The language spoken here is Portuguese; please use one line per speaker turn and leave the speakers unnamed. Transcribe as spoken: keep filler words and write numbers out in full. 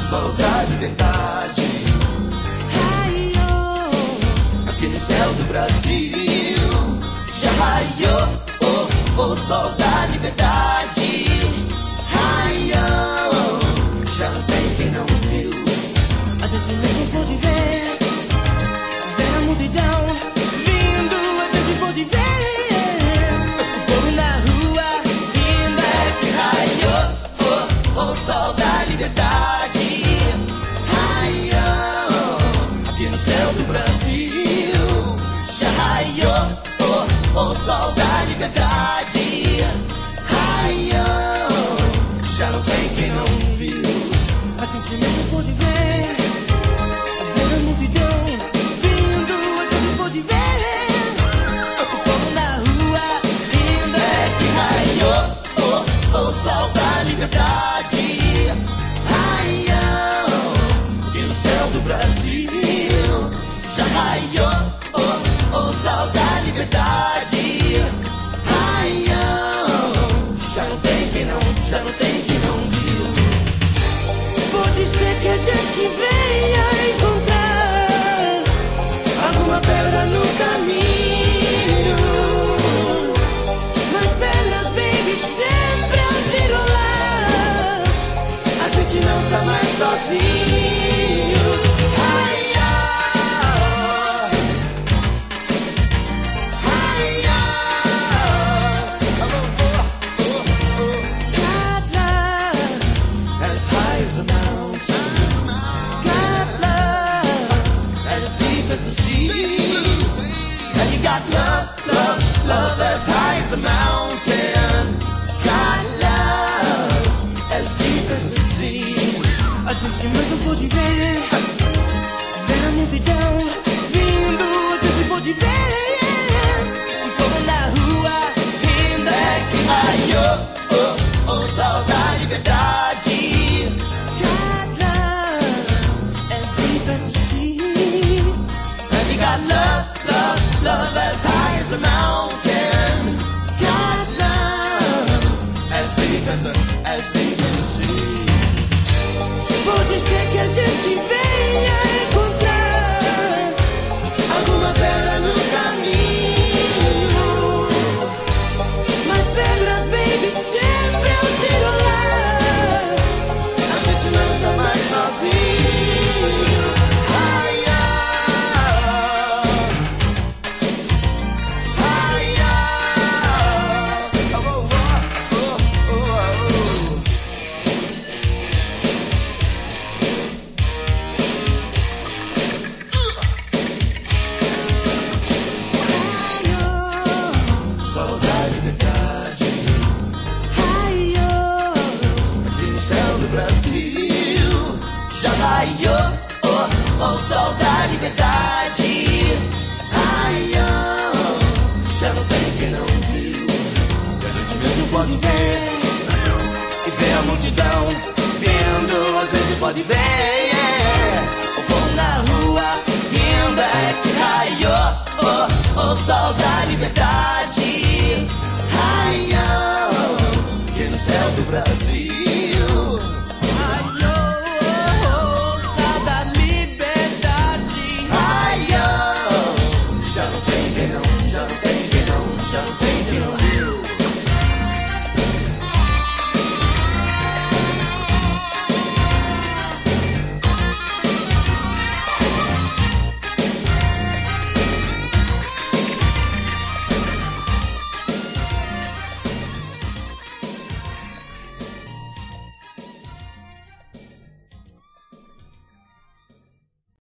sol da liberdade. Raiou aqui no céu do Brasil. Já raiou oh, oh, sol da liberdade. Raiou, já não tem quem não viu. A gente mesmo pôde ver, ver a multidão vindo. A gente pôde ver o povo na rua rindo. É que raiou oh, oh, sol da liberdade. Raiou aqui no céu do Brasil. Já raiou oh, oh, sol da liberdade. Raiou, já não tem quem não viu. A gente mesmo pôde ver, ver a multidão vindo. A gente pôde ver o povo na rua rindo. É que raiou oh, oh, sol da liberdade. Raiou aqui no céu do Brasil. Já raiou oh, oh, sol da liberdade. Raiou, já não tem quem não, já não tem quem não viu. Pode ser que a gente venha encontrar alguma pedra no caminho, mas pedras, baby, sempre há de rolar. A gente não tá mais sozinho. Raiou, as high as a mountain, got love as deep as the seas. And you got love, love, love as high as a mountain, got love as deep as the sea. A gente mesmo pôde ver, ver a multidão vindo. A gente pôde ver o povo na rua rindo. É que raiou oh, oh, sol da liberdade. Got love as deep as the sea. And you got love, love, love as high as a mountain. Got love as deep as the, as deep as the sea. Pode ser que a gente venha encontrar alguma pedra no caminho, mas pedras, baby, sempre há de rolar. A gente não tá mais sozinho. Raiou, raiou, oh, oh, oh, oh, oh. Sol da liberdade. Raiou aqui no céu do Brasil. Já raiou oh, oh, sol da liberdade. Raiou, já não tem quem não viu. A gente mesmo pode ver e ver a multidão vindo. A gente pode ver yeah, o povo na rua rindo. É que raiou oh, oh, sol da liberdade. Raiou aqui no céu do Brasil. Raiou oh, sol da liberdade. Raiou, já não tem quem não, já não tem quem não, já não tem